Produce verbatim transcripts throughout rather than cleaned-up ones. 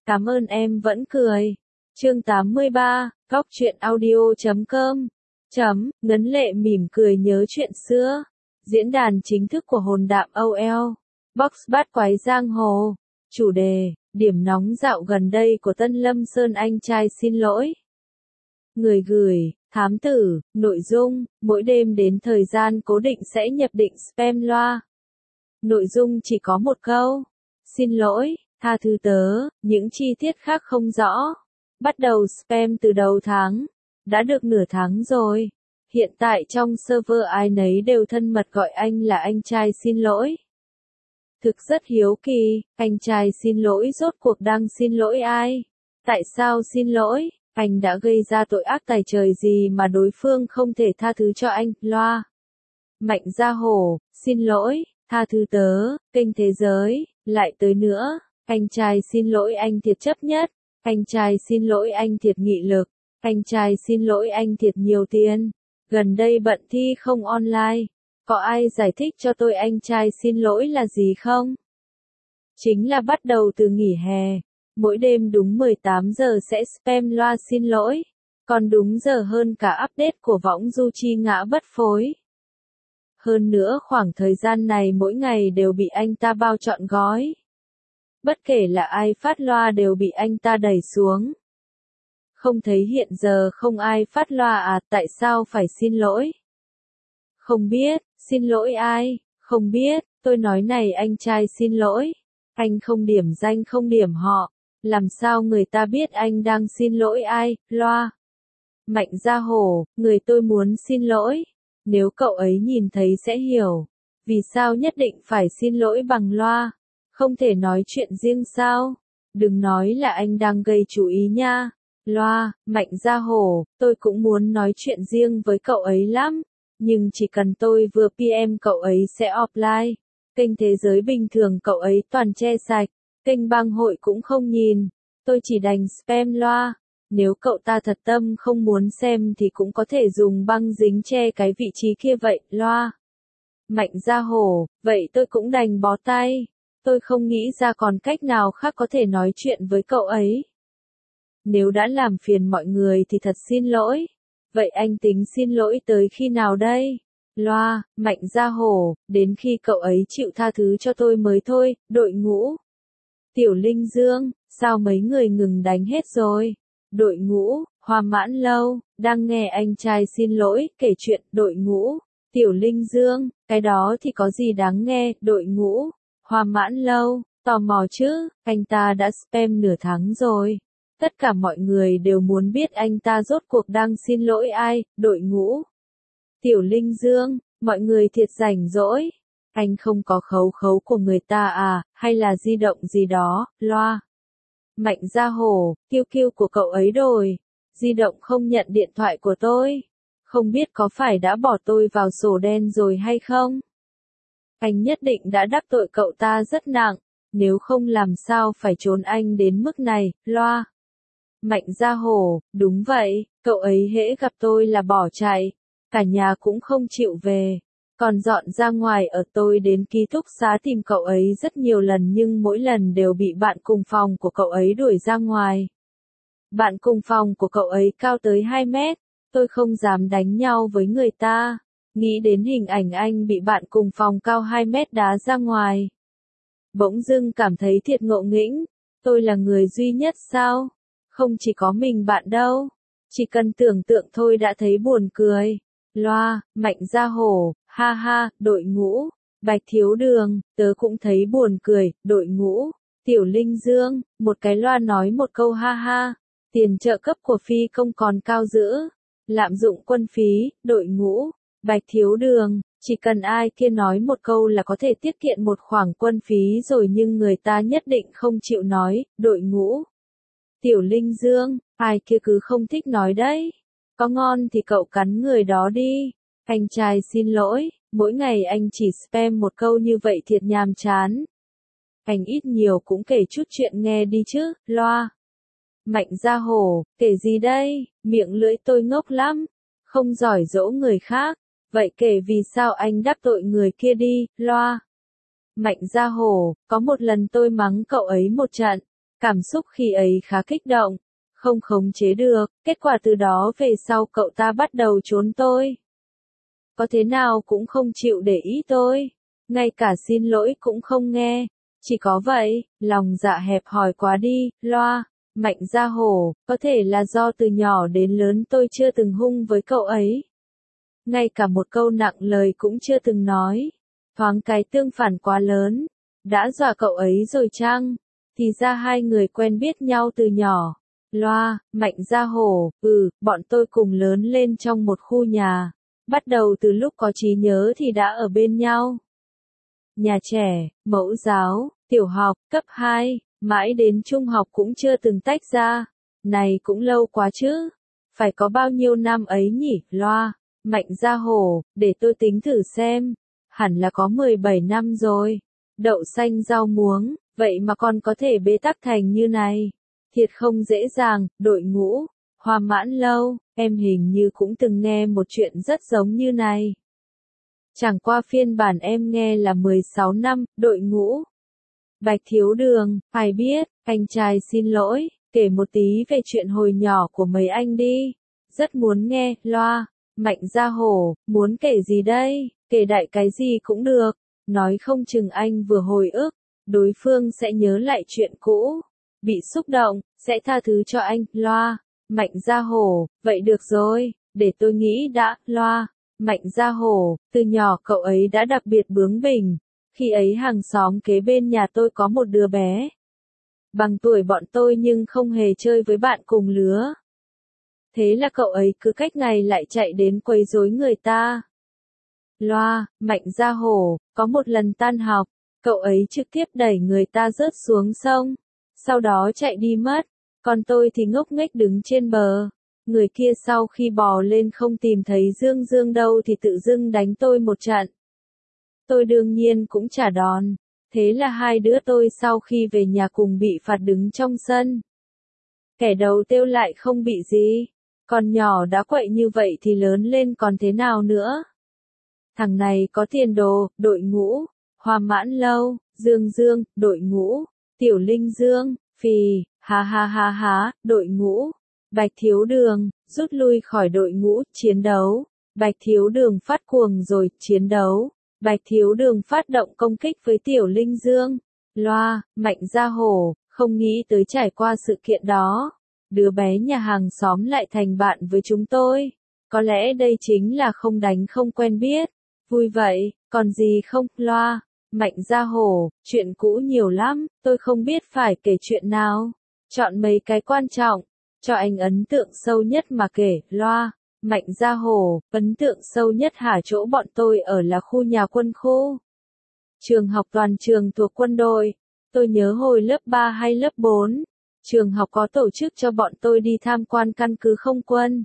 Cảm ơn em vẫn cười. Chương tám mươi ba, Góc truyện audio chấm com. Chấm, Ngấn Lệ mỉm cười nhớ chuyện xưa. Diễn đàn chính thức của hồn đạm âu eo. Box bát quái giang hồ. Chủ đề, điểm nóng dạo gần đây của Tân Lâm Sơn anh trai xin lỗi. Người gửi, thám tử, nội dung, mỗi đêm đến thời gian cố định sẽ nhập định spam loa. Nội dung chỉ có một câu. Xin lỗi, tha thứ tớ, những chi tiết khác không rõ. Bắt đầu spam từ đầu tháng. Đã được nửa tháng rồi. Hiện tại trong server ai nấy đều thân mật gọi anh là anh trai xin lỗi. Thực rất hiếu kỳ, anh trai xin lỗi rốt cuộc đang xin lỗi ai? Tại sao xin lỗi? Anh đã gây ra tội ác tày trời gì mà đối phương không thể tha thứ cho anh? Loa. Mạnh Gia Hổ, xin lỗi, tha thứ tớ, kênh thế giới, lại tới nữa. Anh trai xin lỗi anh thiệt chấp nhất. Anh trai xin lỗi anh thiệt nghị lực. Anh trai xin lỗi anh thiệt nhiều tiền. Gần đây bận thi không online. Có ai giải thích cho tôi anh trai xin lỗi là gì không? Chính là bắt đầu từ nghỉ hè. Mỗi đêm đúng mười tám giờ sẽ spam loa xin lỗi. Còn đúng giờ hơn cả update của võng du chi ngã bất phối. Hơn nữa khoảng thời gian này mỗi ngày đều bị anh ta bao trọn gói. Bất kể là ai phát loa đều bị anh ta đẩy xuống. Không thấy hiện giờ không ai phát loa à, tại sao phải xin lỗi? Không biết, xin lỗi ai? Không biết, tôi nói này anh trai xin lỗi. Anh không điểm danh không điểm họ. Làm sao người ta biết anh đang xin lỗi ai? Loa. Mạnh Gia Hổ, người tôi muốn xin lỗi. Nếu cậu ấy nhìn thấy sẽ hiểu. Vì sao nhất định phải xin lỗi bằng loa? Không thể nói chuyện riêng sao? Đừng nói là anh đang gây chú ý nha. Loa, Mạnh Gia Hổ, tôi cũng muốn nói chuyện riêng với cậu ấy lắm. Nhưng chỉ cần tôi vừa pê em cậu ấy sẽ offline. Kênh thế giới bình thường cậu ấy toàn che sạch. Kênh bang hội cũng không nhìn. Tôi chỉ đành spam loa. Nếu cậu ta thật tâm không muốn xem thì cũng có thể dùng băng dính che cái vị trí kia vậy, loa. Mạnh Gia Hổ, vậy tôi cũng đành bó tay. Tôi không nghĩ ra còn cách nào khác có thể nói chuyện với cậu ấy. Nếu đã làm phiền mọi người thì thật xin lỗi. Vậy anh tính xin lỗi tới khi nào đây? Loa, Mạnh Gia Hổ, đến khi cậu ấy chịu tha thứ cho tôi mới thôi, đội ngũ. Tiểu Linh Dương, sao mấy người ngừng đánh hết rồi? Đội ngũ, Hoa Mãn Lâu, đang nghe anh trai xin lỗi, kể chuyện, đội ngũ. Tiểu Linh Dương, cái đó thì có gì đáng nghe, đội ngũ. Hoa Mãn Lâu, tò mò chứ, anh ta đã spam nửa tháng rồi. Tất cả mọi người đều muốn biết anh ta rốt cuộc đang xin lỗi ai, đội ngũ. Tiểu Linh Dương, mọi người thiệt rảnh rỗi. Anh không có khấu khấu của người ta à, hay là di động gì đó, loa. Mạnh Gia Hổ, kiêu kiêu của cậu ấy rồi. Di động không nhận điện thoại của tôi. Không biết có phải đã bỏ tôi vào sổ đen rồi hay không? Anh nhất định đã đắc tội cậu ta rất nặng. Nếu không làm sao phải trốn anh đến mức này, loa. Mạnh Gia Hổ, đúng vậy, cậu ấy hễ gặp tôi là bỏ chạy. Cả nhà cũng không chịu về. Còn dọn ra ngoài ở tôi đến ký túc xá tìm cậu ấy rất nhiều lần nhưng mỗi lần đều bị bạn cùng phòng của cậu ấy đuổi ra ngoài. Bạn cùng phòng của cậu ấy cao tới hai mét. Tôi không dám đánh nhau với người ta. Nghĩ đến hình ảnh anh bị bạn cùng phòng cao hai mét đá ra ngoài. Bỗng dưng cảm thấy thiệt ngộ nghĩnh. Tôi là người duy nhất sao? Không chỉ có mình bạn đâu. Chỉ cần tưởng tượng thôi đã thấy buồn cười. Loa, Mạnh Gia Hổ, ha ha, đội ngũ. Bạch Thiếu Đường, tớ cũng thấy buồn cười, đội ngũ. Tiểu Linh Dương, một cái loa nói một câu ha ha. Tiền trợ cấp của phi công còn cao dữ. Lạm dụng quân phí, đội ngũ. Bạch Thiếu Đường, chỉ cần ai kia nói một câu là có thể tiết kiệm một khoản quân phí rồi nhưng người ta nhất định không chịu nói, đội ngũ. Tiểu Linh Dương, ai kia cứ không thích nói đấy. Có ngon thì cậu cắn người đó đi. Anh trai xin lỗi, mỗi ngày anh chỉ spam một câu như vậy thiệt nhàm chán. Anh ít nhiều cũng kể chút chuyện nghe đi chứ, loa. Mạnh Gia Hổ, kể gì đây, miệng lưỡi tôi ngốc lắm. Không giỏi dỗ người khác. Vậy kể vì sao anh đắc tội người kia đi, loa. Mạnh Gia Hổ, có một lần tôi mắng cậu ấy một trận. Cảm xúc khi ấy khá kích động, không khống chế được, kết quả từ đó về sau cậu ta bắt đầu trốn tôi. Có thế nào cũng không chịu để ý tôi, ngay cả xin lỗi cũng không nghe, chỉ có vậy, lòng dạ hẹp hòi quá đi, loa. Mạnh Gia Hổ, có thể là do từ nhỏ đến lớn tôi chưa từng hung với cậu ấy. Ngay cả một câu nặng lời cũng chưa từng nói. Thoáng cái tương phản quá lớn. Đã dọa cậu ấy rồi chăng? Thì ra hai người quen biết nhau từ nhỏ. Loa, Mạnh Gia Hổ, ừ, bọn tôi cùng lớn lên trong một khu nhà. Bắt đầu từ lúc có trí nhớ thì đã ở bên nhau. Nhà trẻ, mẫu giáo, tiểu học, cấp hai. Mãi đến trung học cũng chưa từng tách ra. Này cũng lâu quá chứ. Phải có bao nhiêu năm ấy nhỉ, Loa, Mạnh Gia Hổ, để tôi tính thử xem. Hẳn là có mười bảy năm rồi. Đậu xanh rau muống, vậy mà còn có thể bế tắc thành như này. Thiệt không dễ dàng, đội ngũ. Hoa Mãn Lâu, em hình như cũng từng nghe một chuyện rất giống như này. Chẳng qua phiên bản em nghe là mười sáu năm, đội ngũ. Bạch Thiếu Đường, ai biết, anh trai xin lỗi, kể một tí về chuyện hồi nhỏ của mấy anh đi. Rất muốn nghe, Loa, Mạnh Gia Hổ, muốn kể gì đây, kể đại cái gì cũng được, nói không chừng anh vừa hồi ức, đối phương sẽ nhớ lại chuyện cũ, bị xúc động, sẽ tha thứ cho anh, Loa, Mạnh Gia Hổ, vậy được rồi, để tôi nghĩ đã, Loa, Mạnh Gia Hổ, từ nhỏ cậu ấy đã đặc biệt bướng bỉnh. Khi ấy hàng xóm kế bên nhà tôi có một đứa bé. Bằng tuổi bọn tôi nhưng không hề chơi với bạn cùng lứa. Thế là cậu ấy cứ cách ngày lại chạy đến quấy rối người ta. Loa, Mạnh Gia Hổ, có một lần tan học, cậu ấy trực tiếp đẩy người ta rớt xuống sông. Sau đó chạy đi mất. Còn tôi thì ngốc nghếch đứng trên bờ. Người kia sau khi bò lên không tìm thấy Dương Dương đâu thì tự dưng đánh tôi một trận. Tôi đương nhiên cũng trả đòn. Thế là hai đứa tôi sau khi về nhà cùng bị phạt đứng trong sân. Kẻ đầu tiêu lại không bị gì. Còn nhỏ đã quậy như vậy thì lớn lên còn thế nào nữa. Thằng này có tiền đồ, đội ngũ. Hoa Mãn Lâu, Dương Dương, đội ngũ. Tiểu Linh Dương, phì, ha ha ha ha, đội ngũ. Bạch Thiếu Đường, rút lui khỏi đội ngũ, chiến đấu. Bạch Thiếu Đường phát cuồng rồi, chiến đấu. Bạch Thiếu Đường phát động công kích với Tiểu Linh Dương. Loa, Mạnh Gia Hổ, không nghĩ tới trải qua sự kiện đó. Đứa bé nhà hàng xóm lại thành bạn với chúng tôi. Có lẽ đây chính là không đánh không quen biết. Vui vậy, còn gì không, Loa, Mạnh Gia Hổ, chuyện cũ nhiều lắm, tôi không biết phải kể chuyện nào. Chọn mấy cái quan trọng, cho anh ấn tượng sâu nhất mà kể, Loa. Mạnh Gia Hổ, ấn tượng sâu nhất hả? Chỗ bọn tôi ở là khu nhà quân khu. Trường học toàn trường thuộc quân đội. Tôi nhớ hồi lớp ba hay lớp bốn, trường học có tổ chức cho bọn tôi đi tham quan căn cứ không quân.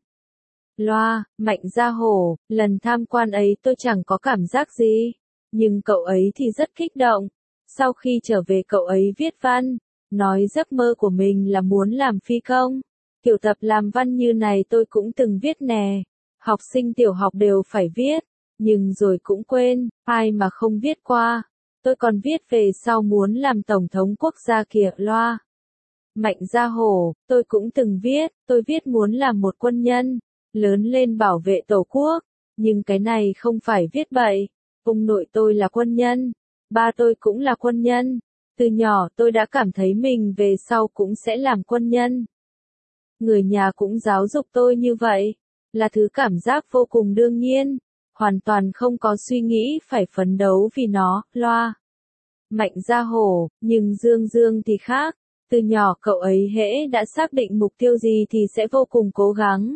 Loa, Mạnh Gia Hổ, lần tham quan ấy tôi chẳng có cảm giác gì. Nhưng cậu ấy thì rất kích động. Sau khi trở về cậu ấy viết văn, nói giấc mơ của mình là muốn làm phi công. Kiểu tập làm văn như này tôi cũng từng viết nè. Học sinh tiểu học đều phải viết. Nhưng rồi cũng quên, ai mà không viết qua. Tôi còn viết về sau muốn làm tổng thống quốc gia kìa, Loa. Mạnh Gia Hổ, tôi cũng từng viết, tôi viết muốn làm một quân nhân. Lớn lên bảo vệ tổ quốc. Nhưng cái này không phải viết bậy. Ông nội tôi là quân nhân. Ba tôi cũng là quân nhân. Từ nhỏ tôi đã cảm thấy mình về sau cũng sẽ làm quân nhân. Người nhà cũng giáo dục tôi như vậy, là thứ cảm giác vô cùng đương nhiên, hoàn toàn không có suy nghĩ phải phấn đấu vì nó, Loa. Mạnh Gia Hổ, nhưng Dương Dương thì khác, từ nhỏ cậu ấy hễ đã xác định mục tiêu gì thì sẽ vô cùng cố gắng.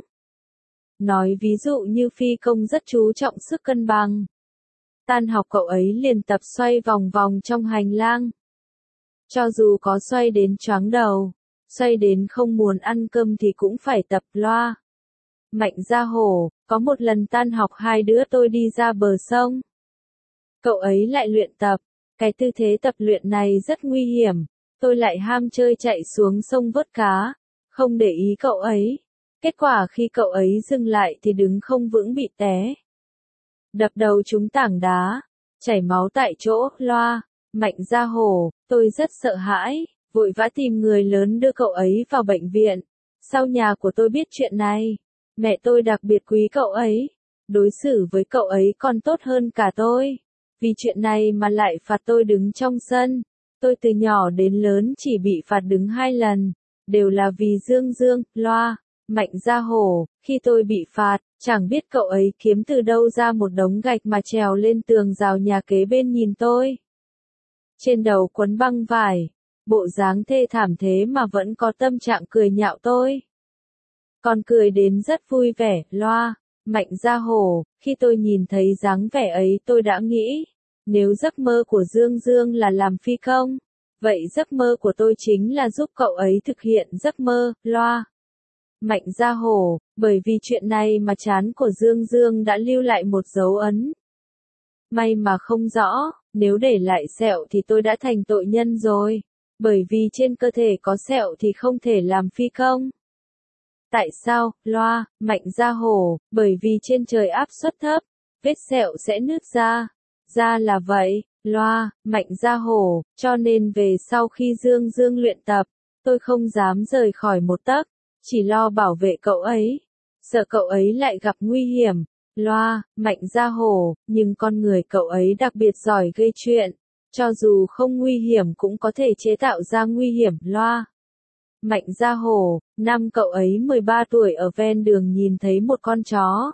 Nói ví dụ như phi công rất chú trọng sức cân bằng. Tan học cậu ấy liền tập xoay vòng vòng trong hành lang. Cho dù có xoay đến choáng đầu, xoay đến không muốn ăn cơm thì cũng phải tập, Loa. Mạnh Gia Hổ, có một lần tan học hai đứa tôi đi ra bờ sông. Cậu ấy lại luyện tập, cái tư thế tập luyện này rất nguy hiểm, tôi lại ham chơi chạy xuống sông vớt cá, không để ý cậu ấy. Kết quả khi cậu ấy dừng lại thì đứng không vững bị té. Đập đầu trúng tảng đá, chảy máu tại chỗ, Loa. Mạnh Gia Hổ, tôi rất sợ hãi, vội vã tìm người lớn đưa cậu ấy vào bệnh viện. Sau nhà của tôi biết chuyện này, mẹ tôi đặc biệt quý cậu ấy, đối xử với cậu ấy còn tốt hơn cả tôi. Vì chuyện này mà lại phạt tôi đứng trong sân. Tôi từ nhỏ đến lớn chỉ bị phạt đứng hai lần, đều là vì Dương Dương, loa. Mạnh Gia Hổ, khi tôi bị phạt, chẳng biết cậu ấy kiếm từ đâu ra một đống gạch mà trèo lên tường rào nhà kế bên nhìn tôi. Trên đầu quấn băng vải, bộ dáng thê thảm thế mà vẫn có tâm trạng cười nhạo tôi. Còn cười đến rất vui vẻ, loa. Mạnh Gia Hổ, khi tôi nhìn thấy dáng vẻ ấy tôi đã nghĩ, nếu giấc mơ của Dương Dương là làm phi công, vậy giấc mơ của tôi chính là giúp cậu ấy thực hiện giấc mơ, loa. Mạnh Gia Hổ, bởi vì chuyện này mà trán của Dương Dương đã lưu lại một dấu ấn. May mà không rõ, nếu để lại sẹo thì tôi đã thành tội nhân rồi, bởi vì trên cơ thể có sẹo thì không thể làm phi công. Tại sao, loa, Mạnh Gia Hổ, bởi vì trên trời áp suất thấp, vết sẹo sẽ nứt ra. Ra là vậy, loa, Mạnh Gia Hổ, cho nên về sau khi Dương Dương luyện tập, tôi không dám rời khỏi một tấc, chỉ lo bảo vệ cậu ấy, sợ cậu ấy lại gặp nguy hiểm. Loa, Mạnh Gia Hổ, nhưng con người cậu ấy đặc biệt giỏi gây chuyện, cho dù không nguy hiểm cũng có thể chế tạo ra nguy hiểm, loa. Mạnh Gia Hổ, năm cậu ấy mười ba tuổi ở ven đường nhìn thấy một con chó.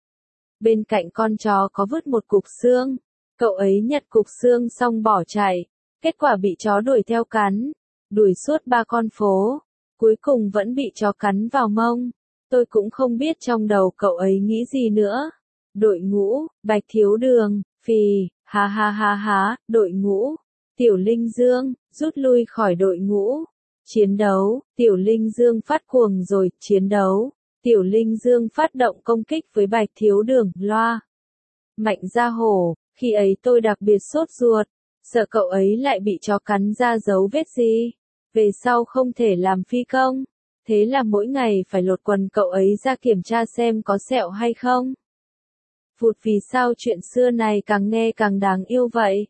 Bên cạnh con chó có vứt một cục xương, cậu ấy nhặt cục xương xong bỏ chạy, kết quả bị chó đuổi theo cắn, đuổi suốt ba con phố, cuối cùng vẫn bị chó cắn vào mông. Tôi cũng không biết trong đầu cậu ấy nghĩ gì nữa. Đội ngũ, Bạch Thiếu Đường, phì, ha ha ha ha, đội ngũ, Tiểu Linh Dương, rút lui khỏi đội ngũ. Chiến đấu, Tiểu Linh Dương phát cuồng rồi, chiến đấu. Tiểu Linh Dương phát động công kích với Bạch Thiếu Đường, loa. Mạnh Gia Hổ, khi ấy tôi đặc biệt sốt ruột, sợ cậu ấy lại bị chó cắn ra dấu vết gì, về sau không thể làm phi công. Thế là mỗi ngày phải lột quần cậu ấy ra kiểm tra xem có sẹo hay không. Phụt, vì sao chuyện xưa này càng nghe càng đáng yêu vậy?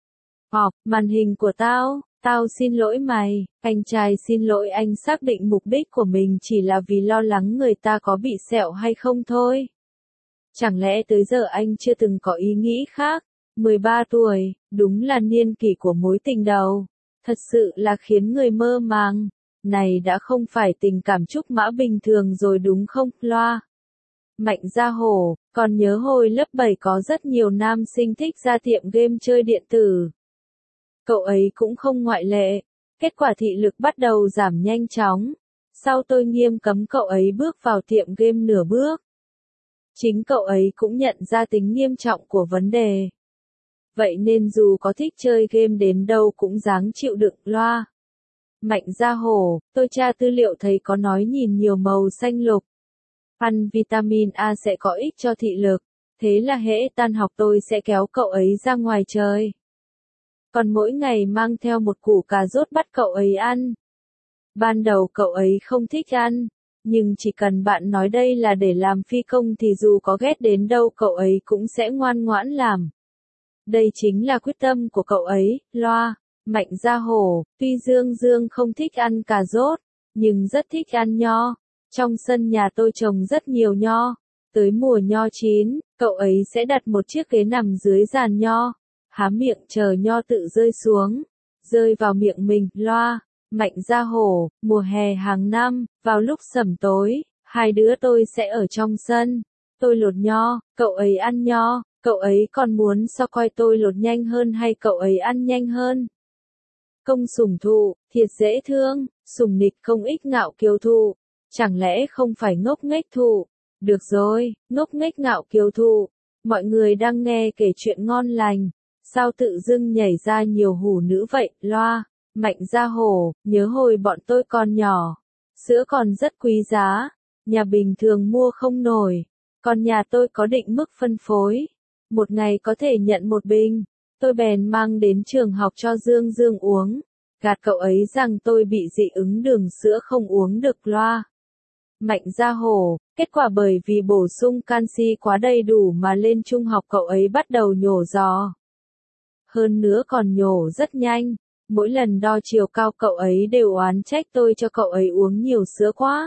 Họp, màn hình của tao, tao xin lỗi mày, anh trai xin lỗi, anh xác định mục đích của mình chỉ là vì lo lắng người ta có bị sẹo hay không thôi. Chẳng lẽ tới giờ anh chưa từng có ý nghĩ khác? mười ba tuổi, đúng là niên kỷ của mối tình đầu. Thật sự là khiến người mơ màng. Này đã không phải tình cảm trúc mã bình thường rồi đúng không, loa. Mạnh Gia Hổ, còn nhớ hồi lớp bảy có rất nhiều nam sinh thích ra tiệm game chơi điện tử. Cậu ấy cũng không ngoại lệ. Kết quả thị lực bắt đầu giảm nhanh chóng. Sau tôi nghiêm cấm cậu ấy bước vào tiệm game nửa bước. Chính cậu ấy cũng nhận ra tính nghiêm trọng của vấn đề. Vậy nên dù có thích chơi game đến đâu cũng ráng chịu đựng, loa. Mạnh Gia Hổ, tôi tra tư liệu thấy có nói nhìn nhiều màu xanh lục. Ăn vitamin A sẽ có ích cho thị lực, thế là hễ tan học tôi sẽ kéo cậu ấy ra ngoài chơi. Còn mỗi ngày mang theo một củ cà rốt bắt cậu ấy ăn. Ban đầu cậu ấy không thích ăn, nhưng chỉ cần bạn nói đây là để làm phi công thì dù có ghét đến đâu cậu ấy cũng sẽ ngoan ngoãn làm. Đây chính là quyết tâm của cậu ấy, loa. Mạnh Gia Hổ, tuy Dương Dương không thích ăn cà rốt, nhưng rất thích ăn nho. Trong sân nhà tôi trồng rất nhiều nho. Tới mùa nho chín, cậu ấy sẽ đặt một chiếc ghế nằm dưới giàn nho, há miệng chờ nho tự rơi xuống, rơi vào miệng mình, loa. Mạnh Gia Hổ, mùa hè hàng năm, vào lúc sẩm tối, hai đứa tôi sẽ ở trong sân. Tôi lột nho, cậu ấy ăn nho, cậu ấy còn muốn so coi tôi lột nhanh hơn hay cậu ấy ăn nhanh hơn. Công sủng thụ, thiệt dễ thương, sủng nịch không ích ngạo kiêu thụ. Chẳng lẽ không phải ngốc nghếch thụ? Được rồi, ngốc nghếch ngạo kiêu thụ. Mọi người đang nghe kể chuyện ngon lành. Sao tự dưng nhảy ra nhiều hủ nữ vậy, loa. Mạnh Gia Hổ, nhớ hồi bọn tôi còn nhỏ. Sữa còn rất quý giá. Nhà bình thường mua không nổi. Còn nhà tôi có định mức phân phối. Một ngày có thể nhận một bình. Tôi bèn mang đến trường học cho Dương Dương uống. Gạt cậu ấy rằng tôi bị dị ứng đường sữa không uống được, loa. Mạnh Gia Hổ, kết quả bởi vì bổ sung canxi quá đầy đủ mà lên trung học cậu ấy bắt đầu nhổ giò. Hơn nữa còn nhổ rất nhanh. Mỗi lần đo chiều cao cậu ấy đều oán trách tôi cho cậu ấy uống nhiều sữa quá.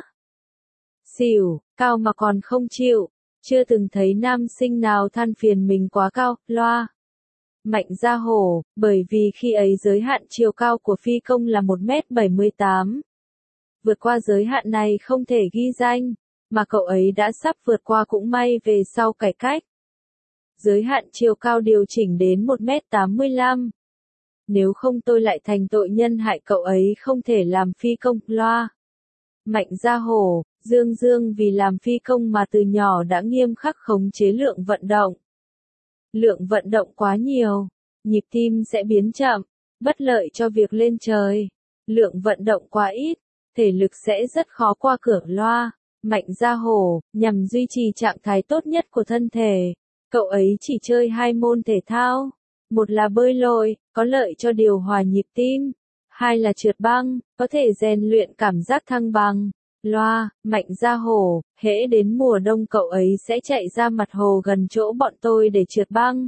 Xỉu, cao mà còn không chịu, chưa từng thấy nam sinh nào than phiền mình quá cao, loa. Mạnh Gia Hổ, bởi vì khi ấy giới hạn chiều cao của phi công là một mét bảy mươi tám. Vượt qua giới hạn này không thể ghi danh, mà cậu ấy đã sắp vượt qua cũng may về sau cải cách. Giới hạn chiều cao điều chỉnh đến một mét tám mươi lăm. Nếu không tôi lại thành tội nhân hại cậu ấy không thể làm phi công, loa. Mạnh Gia Hổ, Dương Dương vì làm phi công mà từ nhỏ đã nghiêm khắc khống chế lượng vận động. Lượng vận động quá nhiều, nhịp tim sẽ biến chậm, bất lợi cho việc lên trời. Lượng vận động quá ít, thể lực sẽ rất khó qua cửa, loa. Mạnh Gia Hổ, nhằm duy trì trạng thái tốt nhất của thân thể, cậu ấy chỉ chơi hai môn thể thao. Một là bơi lội, có lợi cho điều hòa nhịp tim. Hai là trượt băng, có thể rèn luyện cảm giác thăng bằng. Loa, Mạnh Gia Hổ, hễ đến mùa đông cậu ấy sẽ chạy ra mặt hồ gần chỗ bọn tôi để trượt băng.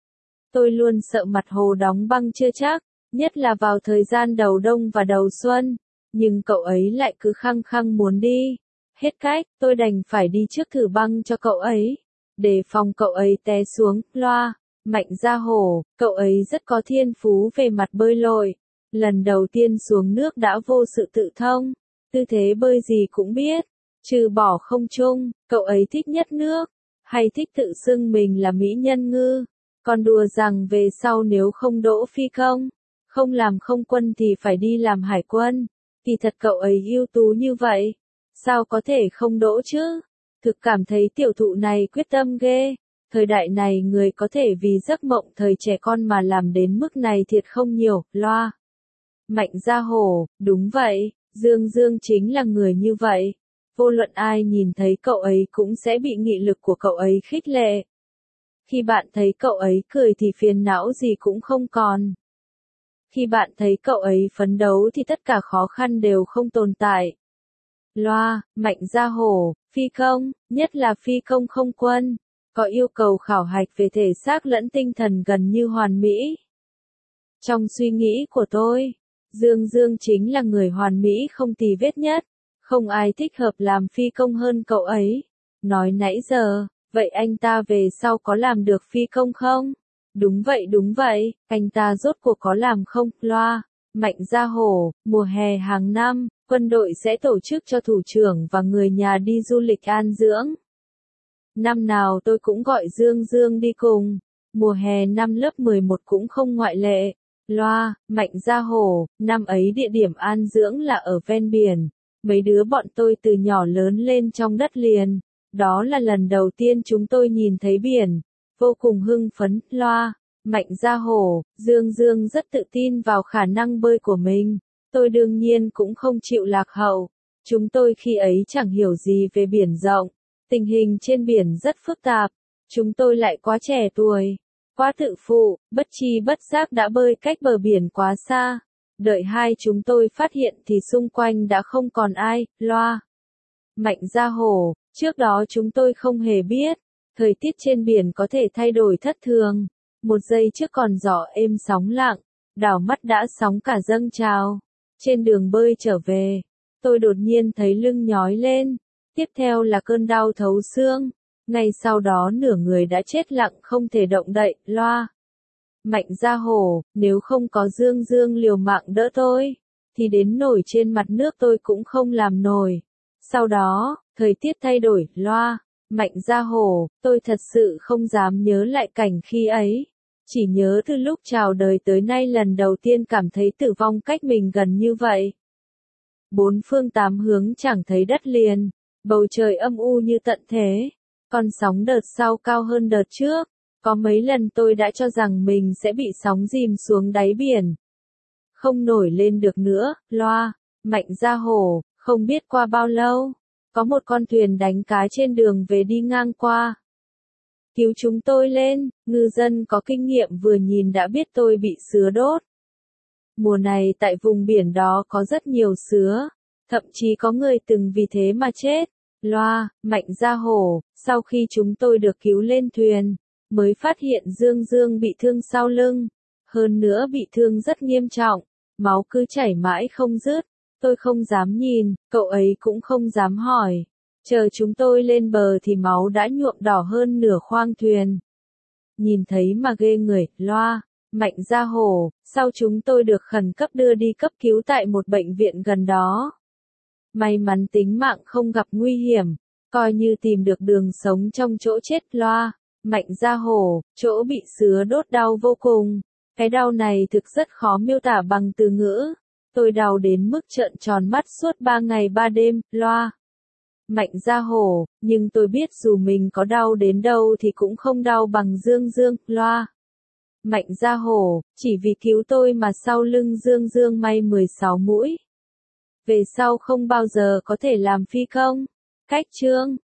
Tôi luôn sợ mặt hồ đóng băng chưa chắc, nhất là vào thời gian đầu đông và đầu xuân, nhưng cậu ấy lại cứ khăng khăng muốn đi. Hết cách, tôi đành phải đi trước thử băng cho cậu ấy, để phòng cậu ấy té xuống, loa. Mạnh Gia Hổ, cậu ấy rất có thiên phú về mặt bơi lội. Lần đầu tiên xuống nước đã vô sự tự thông, tư thế bơi gì cũng biết, trừ bỏ không trung, cậu ấy thích nhất nước, hay thích tự xưng mình là mỹ nhân ngư, còn đùa rằng về sau nếu không đỗ phi công, không làm không quân thì phải đi làm hải quân. Kỳ thật cậu ấy ưu tú như vậy, sao có thể không đỗ chứ? Thực cảm thấy tiểu thụ này quyết tâm ghê. Thời đại này người có thể vì giấc mộng thời trẻ con mà làm đến mức này thiệt không nhiều, loa. Mạnh Gia Hổ, đúng vậy, Dương Dương chính là người như vậy. Vô luận ai nhìn thấy cậu ấy cũng sẽ bị nghị lực của cậu ấy khích lệ. Khi bạn thấy cậu ấy cười thì phiền não gì cũng không còn. Khi bạn thấy cậu ấy phấn đấu thì tất cả khó khăn đều không tồn tại. Loa, Mạnh Gia Hổ, phi công, nhất là phi công không quân, có yêu cầu khảo hạch về thể xác lẫn tinh thần gần như hoàn mỹ. Trong suy nghĩ của tôi, Dương Dương chính là người hoàn mỹ không tì vết nhất, không ai thích hợp làm phi công hơn cậu ấy. Nói nãy giờ, vậy anh ta về sau có làm được phi công không? Đúng vậy đúng vậy, anh ta rốt cuộc có làm không? Loa, Mạnh Gia Hổ, mùa hè hàng năm, quân đội sẽ tổ chức cho thủ trưởng và người nhà đi du lịch an dưỡng. Năm nào tôi cũng gọi Dương Dương đi cùng, mùa hè năm lớp mười một cũng không ngoại lệ. Loa, Mạnh Gia Hổ, năm ấy địa điểm an dưỡng là ở ven biển, mấy đứa bọn tôi từ nhỏ lớn lên trong đất liền, đó là lần đầu tiên chúng tôi nhìn thấy biển, vô cùng hưng phấn. Loa, Mạnh Gia Hổ, Dương Dương rất tự tin vào khả năng bơi của mình, tôi đương nhiên cũng không chịu lạc hậu, chúng tôi khi ấy chẳng hiểu gì về biển rộng, tình hình trên biển rất phức tạp, chúng tôi lại quá trẻ tuổi. Quá tự phụ, bất chi bất giác đã bơi cách bờ biển quá xa. Đợi hai chúng tôi phát hiện thì xung quanh đã không còn ai. Loa, Mạnh Gia Hổ, trước đó chúng tôi không hề biết, thời tiết trên biển có thể thay đổi thất thường. Một giây trước còn gió êm sóng lặng, đảo mắt đã sóng cả dâng trào. Trên đường bơi trở về, tôi đột nhiên thấy lưng nhói lên, tiếp theo là cơn đau thấu xương. Ngay sau đó nửa người đã chết lặng không thể động đậy. Loa, Mạnh Gia Hổ, nếu không có Dương Dương liều mạng đỡ tôi, thì đến nổi trên mặt nước tôi cũng không làm nổi. Sau đó, thời tiết thay đổi. Loa, Mạnh Gia Hổ, tôi thật sự không dám nhớ lại cảnh khi ấy. Chỉ nhớ từ lúc chào đời tới nay lần đầu tiên cảm thấy tử vong cách mình gần như vậy. Bốn phương tám hướng chẳng thấy đất liền, bầu trời âm u như tận thế. Con sóng đợt sau cao hơn đợt trước, có mấy lần tôi đã cho rằng mình sẽ bị sóng dìm xuống đáy biển. Không nổi lên được nữa. Loa, Mạnh Gia Hổ, không biết qua bao lâu, có một con thuyền đánh cá trên đường về đi ngang qua. Cứu chúng tôi lên, ngư dân có kinh nghiệm vừa nhìn đã biết tôi bị sứa đốt. Mùa này tại vùng biển đó có rất nhiều sứa, thậm chí có người từng vì thế mà chết. Loa, Mạnh Gia Hổ, sau khi chúng tôi được cứu lên thuyền, mới phát hiện Dương Dương bị thương sau lưng, hơn nữa bị thương rất nghiêm trọng, máu cứ chảy mãi không dứt. Tôi không dám nhìn, cậu ấy cũng không dám hỏi. Chờ chúng tôi lên bờ thì máu đã nhuộm đỏ hơn nửa khoang thuyền. Nhìn thấy mà ghê người, loa. Mạnh ra hổ, sau chúng tôi được khẩn cấp đưa đi cấp cứu tại một bệnh viện gần đó. May mắn tính mạng không gặp nguy hiểm, coi như tìm được đường sống trong chỗ chết. Loa. Mạnh ra hổ, chỗ bị sứa đốt đau vô cùng. Cái đau này thực rất khó miêu tả bằng từ ngữ. Tôi đau đến mức trợn tròn mắt suốt ba ngày ba đêm. Loa. Mạnh ra hổ, nhưng tôi biết dù mình có đau đến đâu thì cũng không đau bằng Dương Dương. Loa. Mạnh ra hổ, chỉ vì cứu tôi mà sau lưng Dương Dương may mười sáu mũi. Về sau không bao giờ có thể làm phi công. Cách chương